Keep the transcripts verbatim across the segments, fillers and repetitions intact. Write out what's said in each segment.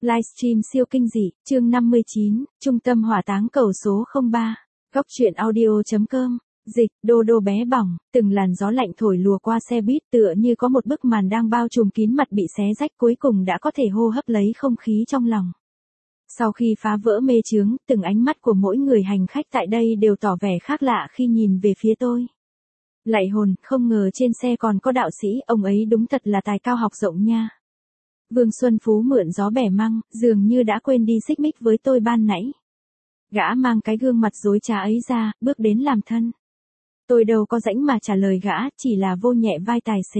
Livestream siêu kinh dị, chương năm mươi chín, trung tâm hỏa táng cầu số không ba. Góc truyện audio chấm com. Dịch, đô đô bé bỏng, từng làn gió lạnh thổi lùa qua xe buýt tựa như có một bức màn đang bao trùm kín mặt bị xé rách cuối cùng đã có thể hô hấp lấy không khí trong lòng. Sau khi phá vỡ mê chướng, từng ánh mắt của mỗi người hành khách tại đây đều tỏ vẻ khác lạ khi nhìn về phía tôi. Lạy hồn, không ngờ trên xe còn có đạo sĩ, ông ấy đúng thật là tài cao học rộng nha. Vương Xuân Phú mượn gió bẻ măng, dường như đã quên đi xích mích với tôi ban nãy. Gã mang cái gương mặt dối trá ấy ra, bước đến làm thân. Tôi đâu có rãnh mà trả lời gã, chỉ là vô nhẹ vai tài xế.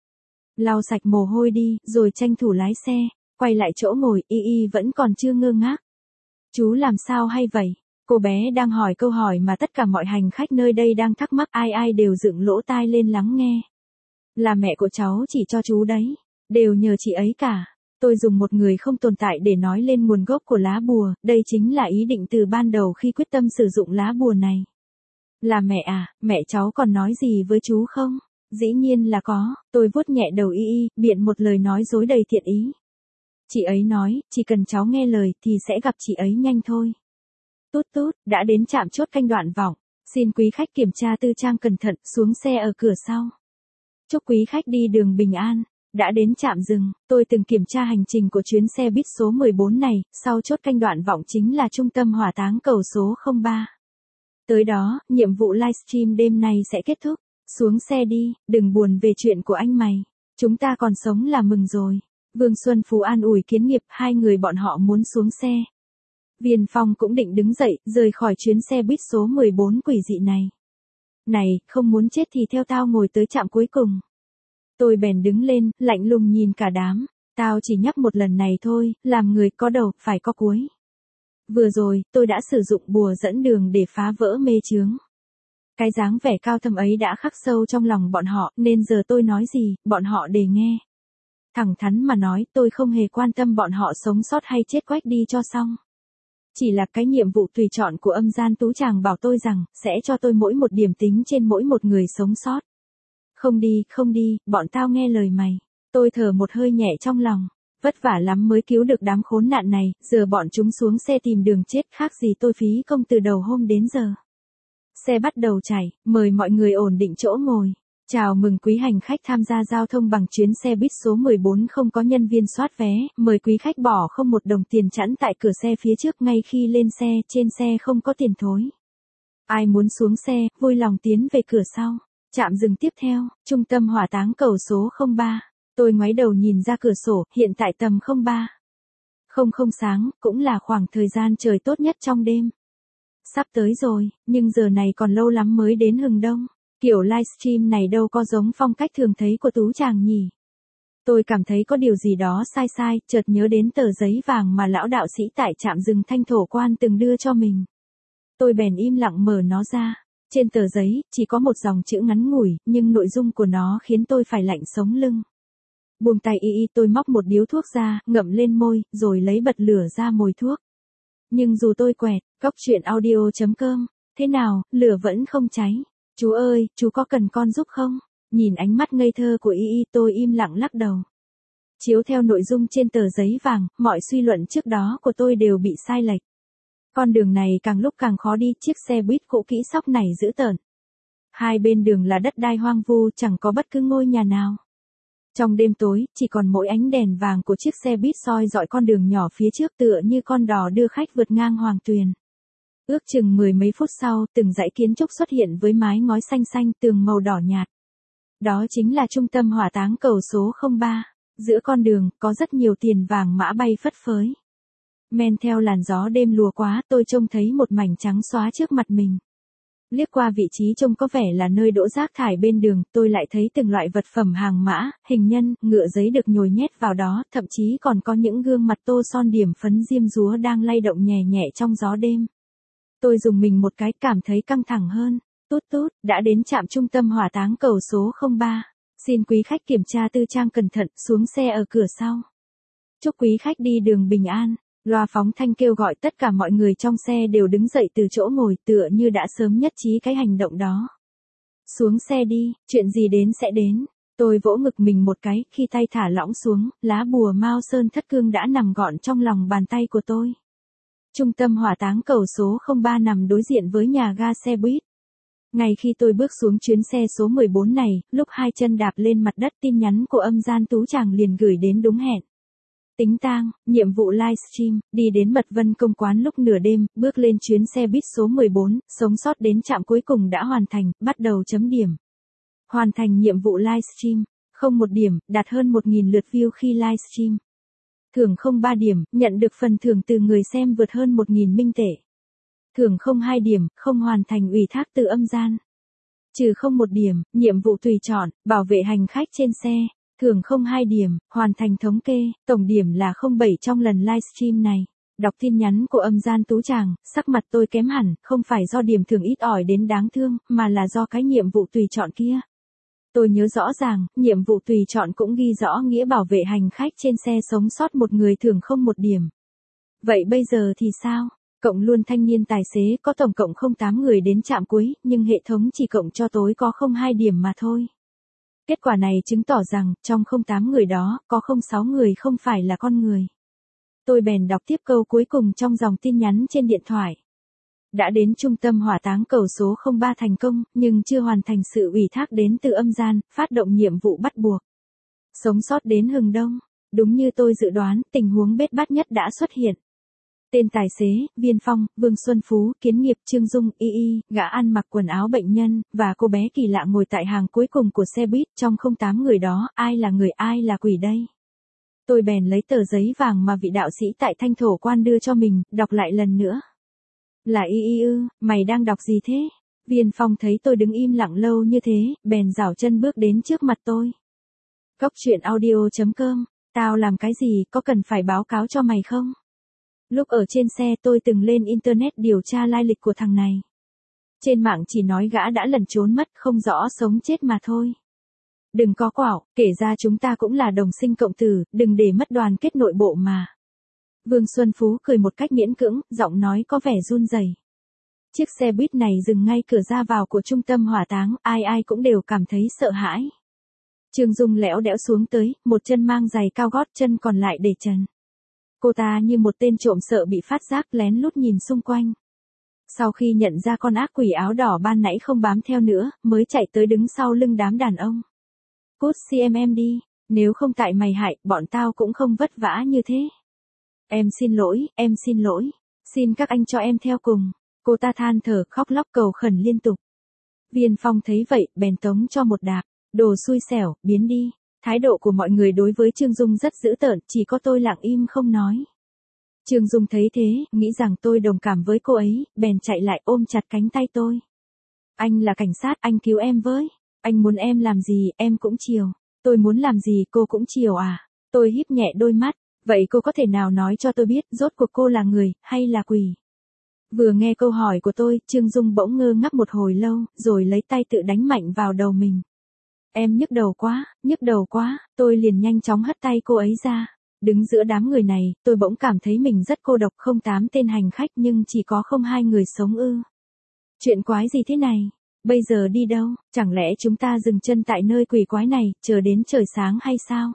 Lau sạch mồ hôi đi, rồi tranh thủ lái xe, quay lại chỗ ngồi, y y vẫn còn chưa ngơ ngác. Chú làm sao hay vậy? Cô bé đang hỏi câu hỏi mà tất cả mọi hành khách nơi đây đang thắc mắc, ai ai đều dựng lỗ tai lên lắng nghe. Là mẹ của cháu chỉ cho chú đấy. Đều nhờ chị ấy cả. Tôi dùng một người không tồn tại để nói lên nguồn gốc của lá bùa, đây chính là ý định từ ban đầu khi quyết tâm sử dụng lá bùa này. Là mẹ à, mẹ cháu còn nói gì với chú không? Dĩ nhiên là có, tôi vuốt nhẹ đầu y y, biện một lời nói dối đầy thiện ý. Chị ấy nói, chỉ cần cháu nghe lời thì sẽ gặp chị ấy nhanh thôi. Tút tút, đã đến trạm chốt canh Đoạn Vọng, xin quý khách kiểm tra tư trang cẩn thận, xuống xe ở cửa sau. Chúc quý khách đi đường bình an. Đã đến trạm dừng, tôi từng kiểm tra hành trình của chuyến xe buýt số mười bốn này, sau chốt canh Đoạn Vọng chính là trung tâm hỏa táng cầu số không ba. Tới đó, nhiệm vụ livestream đêm nay sẽ kết thúc. Xuống xe đi, đừng buồn về chuyện của anh mày. Chúng ta còn sống là mừng rồi. Vương Xuân Phú an ủi Kiến Nghiệp, hai người bọn họ muốn xuống xe. Viên Phong cũng định đứng dậy, rời khỏi chuyến xe buýt số mười bốn quỷ dị này. Này, không muốn chết thì theo tao ngồi tới trạm cuối cùng. Tôi bèn đứng lên, lạnh lùng nhìn cả đám. Tao chỉ nhắc một lần này thôi, làm người có đầu, phải có cuối. Vừa rồi, tôi đã sử dụng bùa dẫn đường để phá vỡ mê chướng. Cái dáng vẻ cao thâm ấy đã khắc sâu trong lòng bọn họ, nên giờ tôi nói gì, bọn họ đều nghe. Thẳng thắn mà nói, tôi không hề quan tâm bọn họ sống sót hay chết quách đi cho xong. Chỉ là cái nhiệm vụ tùy chọn của âm gian tú chàng bảo tôi rằng, sẽ cho tôi mỗi một điểm tính trên mỗi một người sống sót. Không đi, không đi, bọn tao nghe lời mày. Tôi thở một hơi nhẹ trong lòng. Vất vả lắm mới cứu được đám khốn nạn này, giờ bọn chúng xuống xe tìm đường chết khác gì tôi phí công từ đầu hôm đến giờ. Xe bắt đầu chạy, mời mọi người ổn định chỗ ngồi. Chào mừng quý hành khách tham gia giao thông bằng chuyến xe buýt số mười bốn không có nhân viên soát vé, mời quý khách bỏ không một đồng tiền chẵn tại cửa xe phía trước ngay khi lên xe, trên xe không có tiền thối. Ai muốn xuống xe, vui lòng tiến về cửa sau. Trạm dừng tiếp theo, trung tâm hỏa táng cầu số không ba. Tôi ngoái đầu nhìn ra cửa sổ, hiện tại tầm không ba. Không không sáng, cũng là khoảng thời gian trời tốt nhất trong đêm. Sắp tới rồi, nhưng giờ này còn lâu lắm mới đến hừng đông. Kiểu livestream này đâu có giống phong cách thường thấy của tú chàng nhỉ. Tôi cảm thấy có điều gì đó sai sai, chợt nhớ đến tờ giấy vàng mà lão đạo sĩ tại trạm rừng Thanh Thổ Quan từng đưa cho mình. Tôi bèn im lặng mở nó ra. Trên tờ giấy, chỉ có một dòng chữ ngắn ngủi, nhưng nội dung của nó khiến tôi phải lạnh sống lưng. Buông tay y y tôi móc một điếu thuốc ra, ngậm lên môi, rồi lấy bật lửa ra mồi thuốc. Nhưng dù tôi quẹt, góc truyện audio chấm com, thế nào, lửa vẫn không cháy. Chú ơi, chú có cần con giúp không? Nhìn ánh mắt ngây thơ của y y tôi im lặng lắc đầu. Chiếu theo nội dung trên tờ giấy vàng, mọi suy luận trước đó của tôi đều bị sai lệch. Con đường này càng lúc càng khó đi, chiếc xe buýt cũ kỹ xóc này dữ tợn. Hai bên đường là đất đai hoang vu, chẳng có bất cứ ngôi nhà nào. Trong đêm tối, chỉ còn mỗi ánh đèn vàng của chiếc xe buýt soi dọi con đường nhỏ phía trước tựa như con đò đưa khách vượt ngang hoàng tuyền. Ước chừng mười mấy phút sau, từng dãy kiến trúc xuất hiện với mái ngói xanh xanh, tường màu đỏ nhạt. Đó chính là trung tâm hỏa táng cầu số không ba. Giữa con đường, có rất nhiều tiền vàng mã bay phất phới. Men theo làn gió đêm lùa quá, tôi trông thấy một mảnh trắng xóa trước mặt mình. Liếc qua vị trí trông có vẻ là nơi đỗ rác thải bên đường, tôi lại thấy từng loại vật phẩm hàng mã, hình nhân, ngựa giấy được nhồi nhét vào đó, thậm chí còn có những gương mặt tô son điểm phấn diêm dúa đang lay động nhẹ nhẹ trong gió đêm. Tôi dùng mình một cái, cảm thấy căng thẳng hơn. Tút tút, đã đến trạm trung tâm hỏa táng cầu số không ba. Xin quý khách kiểm tra tư trang cẩn thận, xuống xe ở cửa sau. Chúc quý khách đi đường bình an. Loa phóng thanh kêu gọi tất cả mọi người trong xe đều đứng dậy từ chỗ ngồi tựa như đã sớm nhất trí cái hành động đó. Xuống xe đi, chuyện gì đến sẽ đến. Tôi vỗ ngực mình một cái, khi tay thả lỏng xuống, lá bùa Mao Sơn Thất Cương đã nằm gọn trong lòng bàn tay của tôi. Trung tâm hỏa táng cầu số không ba nằm đối diện với nhà ga xe buýt. Ngay khi tôi bước xuống chuyến xe số mười bốn này, lúc hai chân đạp lên mặt đất, tin nhắn của Âm Gian Tú Tràng liền gửi đến đúng hẹn. Tính tang, nhiệm vụ livestream, đi đến Mật Vân Công Quán lúc nửa đêm, bước lên chuyến xe buýt số mười bốn, sống sót đến trạm cuối cùng đã hoàn thành, bắt đầu chấm điểm. Hoàn thành nhiệm vụ livestream, không một điểm, đạt hơn một nghìn lượt view khi livestream. Thưởng không ba điểm, nhận được phần thưởng từ người xem vượt hơn một nghìn minh tệ. Thưởng không hai điểm, không hoàn thành ủy thác từ Âm Gian. Trừ không một điểm, nhiệm vụ tùy chọn, bảo vệ hành khách trên xe. Thưởng không hai điểm, hoàn thành thống kê, tổng điểm là không bảy trong lần livestream này. Đọc tin nhắn của Âm Gian Tú Tràng, sắc mặt tôi kém hẳn, không phải do điểm thưởng ít ỏi đến đáng thương, mà là do cái nhiệm vụ tùy chọn kia. Tôi nhớ rõ ràng, nhiệm vụ tùy chọn cũng ghi rõ nghĩa bảo vệ hành khách trên xe sống sót một người thưởng không một điểm. Vậy bây giờ thì sao? Cộng luôn thanh niên tài xế có tổng cộng không tám người đến trạm cuối, nhưng hệ thống chỉ cộng cho tối có không hai điểm mà thôi. Kết quả này chứng tỏ rằng, trong không tám người đó, có không sáu người không phải là con người. Tôi bèn đọc tiếp câu cuối cùng trong dòng tin nhắn trên điện thoại. Đã đến trung tâm hỏa táng cầu số không ba thành công, nhưng chưa hoàn thành sự ủy thác đến từ Âm Gian, phát động nhiệm vụ bắt buộc. Sống sót đến hừng đông. Đúng như tôi dự đoán, tình huống bết bát nhất đã xuất hiện. Tên tài xế, Viên Phong, Vương Xuân Phú, Kiến Nghiệp, Trương Dung, Y Y, gã ăn mặc quần áo bệnh nhân, và cô bé kỳ lạ ngồi tại hàng cuối cùng của xe buýt. Trong không tám người đó, ai là người ai là quỷ đây? Tôi bèn lấy tờ giấy vàng mà vị đạo sĩ tại Thanh Thổ Quan đưa cho mình, đọc lại lần nữa. Là Y Y ư, mày đang đọc gì thế? Viên Phong thấy tôi đứng im lặng lâu như thế, bèn giảo chân bước đến trước mặt tôi. Cóc truyện audio chấm com, tao làm cái gì, có cần phải báo cáo cho mày không? Lúc ở trên xe tôi từng lên internet điều tra lai lịch của thằng này. Trên mạng chỉ nói gã đã lẩn trốn mất, không rõ sống chết mà thôi. Đừng có quảo, kể ra chúng ta cũng là đồng sinh cộng tử, đừng để mất đoàn kết nội bộ mà. Vương Xuân Phú cười một cách miễn cưỡng, giọng nói có vẻ run rẩy. Chiếc xe buýt này dừng ngay cửa ra vào của trung tâm hỏa táng, ai ai cũng đều cảm thấy sợ hãi. Trương Dung lẽo đẽo xuống tới, một chân mang giày cao gót, chân còn lại để trần. Cô ta như một tên trộm sợ bị phát giác, lén lút nhìn xung quanh. Sau khi nhận ra con ác quỷ áo đỏ ban nãy không bám theo nữa, mới chạy tới đứng sau lưng đám đàn ông. Cút xê em em đi, nếu không tại mày hại, bọn tao cũng không vất vả như thế. Em xin lỗi, em xin lỗi, xin các anh cho em theo cùng. Cô ta than thở, khóc lóc cầu khẩn liên tục. Viên Phong thấy vậy, bèn tống cho một đạp, đồ xui xẻo, biến đi. Thái độ của mọi người đối với Trương Dung rất dữ tợn, chỉ có tôi lặng im không nói. Trương Dung thấy thế, nghĩ rằng tôi đồng cảm với cô ấy, bèn chạy lại ôm chặt cánh tay tôi. Anh là cảnh sát, anh cứu em với. Anh muốn em làm gì, em cũng chiều. Tôi muốn làm gì, cô cũng chiều à? Tôi híp nhẹ đôi mắt. Vậy cô có thể nào nói cho tôi biết, rốt cuộc cô là người, hay là quỷ? Vừa nghe câu hỏi của tôi, Trương Dung bỗng ngơ ngác một hồi lâu, rồi lấy tay tự đánh mạnh vào đầu mình. Em nhức đầu quá, nhức đầu quá, tôi liền nhanh chóng hất tay cô ấy ra. Đứng giữa đám người này, tôi bỗng cảm thấy mình rất cô độc, không tám tên hành khách nhưng chỉ có không hai người sống ư. Chuyện quái gì thế này? Bây giờ đi đâu? Chẳng lẽ chúng ta dừng chân tại nơi quỷ quái này, chờ đến trời sáng hay sao?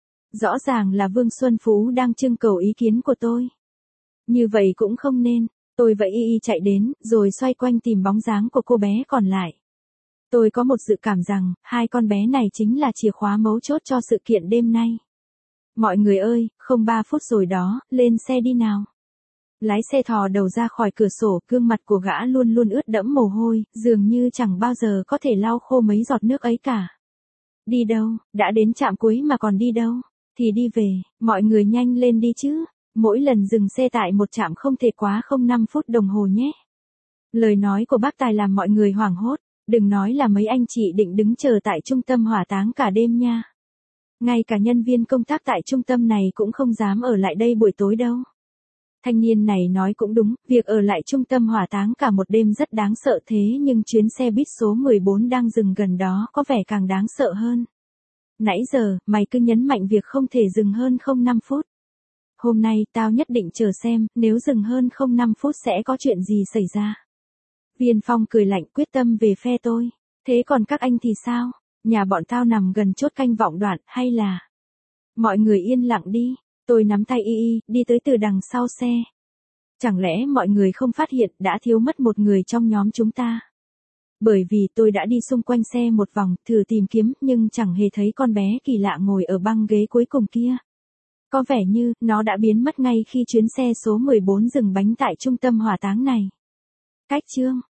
Rõ ràng là Vương Xuân Phú đang trưng cầu ý kiến của tôi. Như vậy cũng không nên, tôi và Y Y chạy đến, rồi xoay quanh tìm bóng dáng của cô bé còn lại. Tôi có một dự cảm rằng, hai con bé này chính là chìa khóa mấu chốt cho sự kiện đêm nay. Mọi người ơi, không ba phút rồi đó, lên xe đi nào. Lái xe thò đầu ra khỏi cửa sổ, gương mặt của gã luôn luôn ướt đẫm mồ hôi, dường như chẳng bao giờ có thể lau khô mấy giọt nước ấy cả. Đi đâu, đã đến trạm cuối mà còn đi đâu? Thì đi về, mọi người nhanh lên đi chứ. Mỗi lần dừng xe tại một trạm không thể quá không năm phút đồng hồ nhé. Lời nói của bác Tài làm mọi người hoảng hốt. Đừng nói là mấy anh chị định đứng chờ tại trung tâm hỏa táng cả đêm nha. Ngay cả nhân viên công tác tại trung tâm này cũng không dám ở lại đây buổi tối đâu. Thanh niên này nói cũng đúng, việc ở lại trung tâm hỏa táng cả một đêm rất đáng sợ, thế nhưng chuyến xe buýt số mười bốn đang dừng gần đó có vẻ càng đáng sợ hơn. Nãy giờ, mày cứ nhấn mạnh việc không thể dừng hơn không năm phút. Hôm nay tao nhất định chờ xem, nếu dừng hơn không năm phút sẽ có chuyện gì xảy ra. Viên Phong cười lạnh, quyết tâm về phe tôi. Thế còn các anh thì sao? Nhà bọn tao nằm gần chốt canh Vọng Đoạn, hay là... Mọi người yên lặng đi, tôi nắm tay Y Y, đi tới từ đằng sau xe. Chẳng lẽ mọi người không phát hiện đã thiếu mất một người trong nhóm chúng ta? Bởi vì tôi đã đi xung quanh xe một vòng, thử tìm kiếm, nhưng chẳng hề thấy con bé kỳ lạ ngồi ở băng ghế cuối cùng kia. Có vẻ như, nó đã biến mất ngay khi chuyến xe số mười bốn dừng bánh tại trung tâm hỏa táng này. Cách chương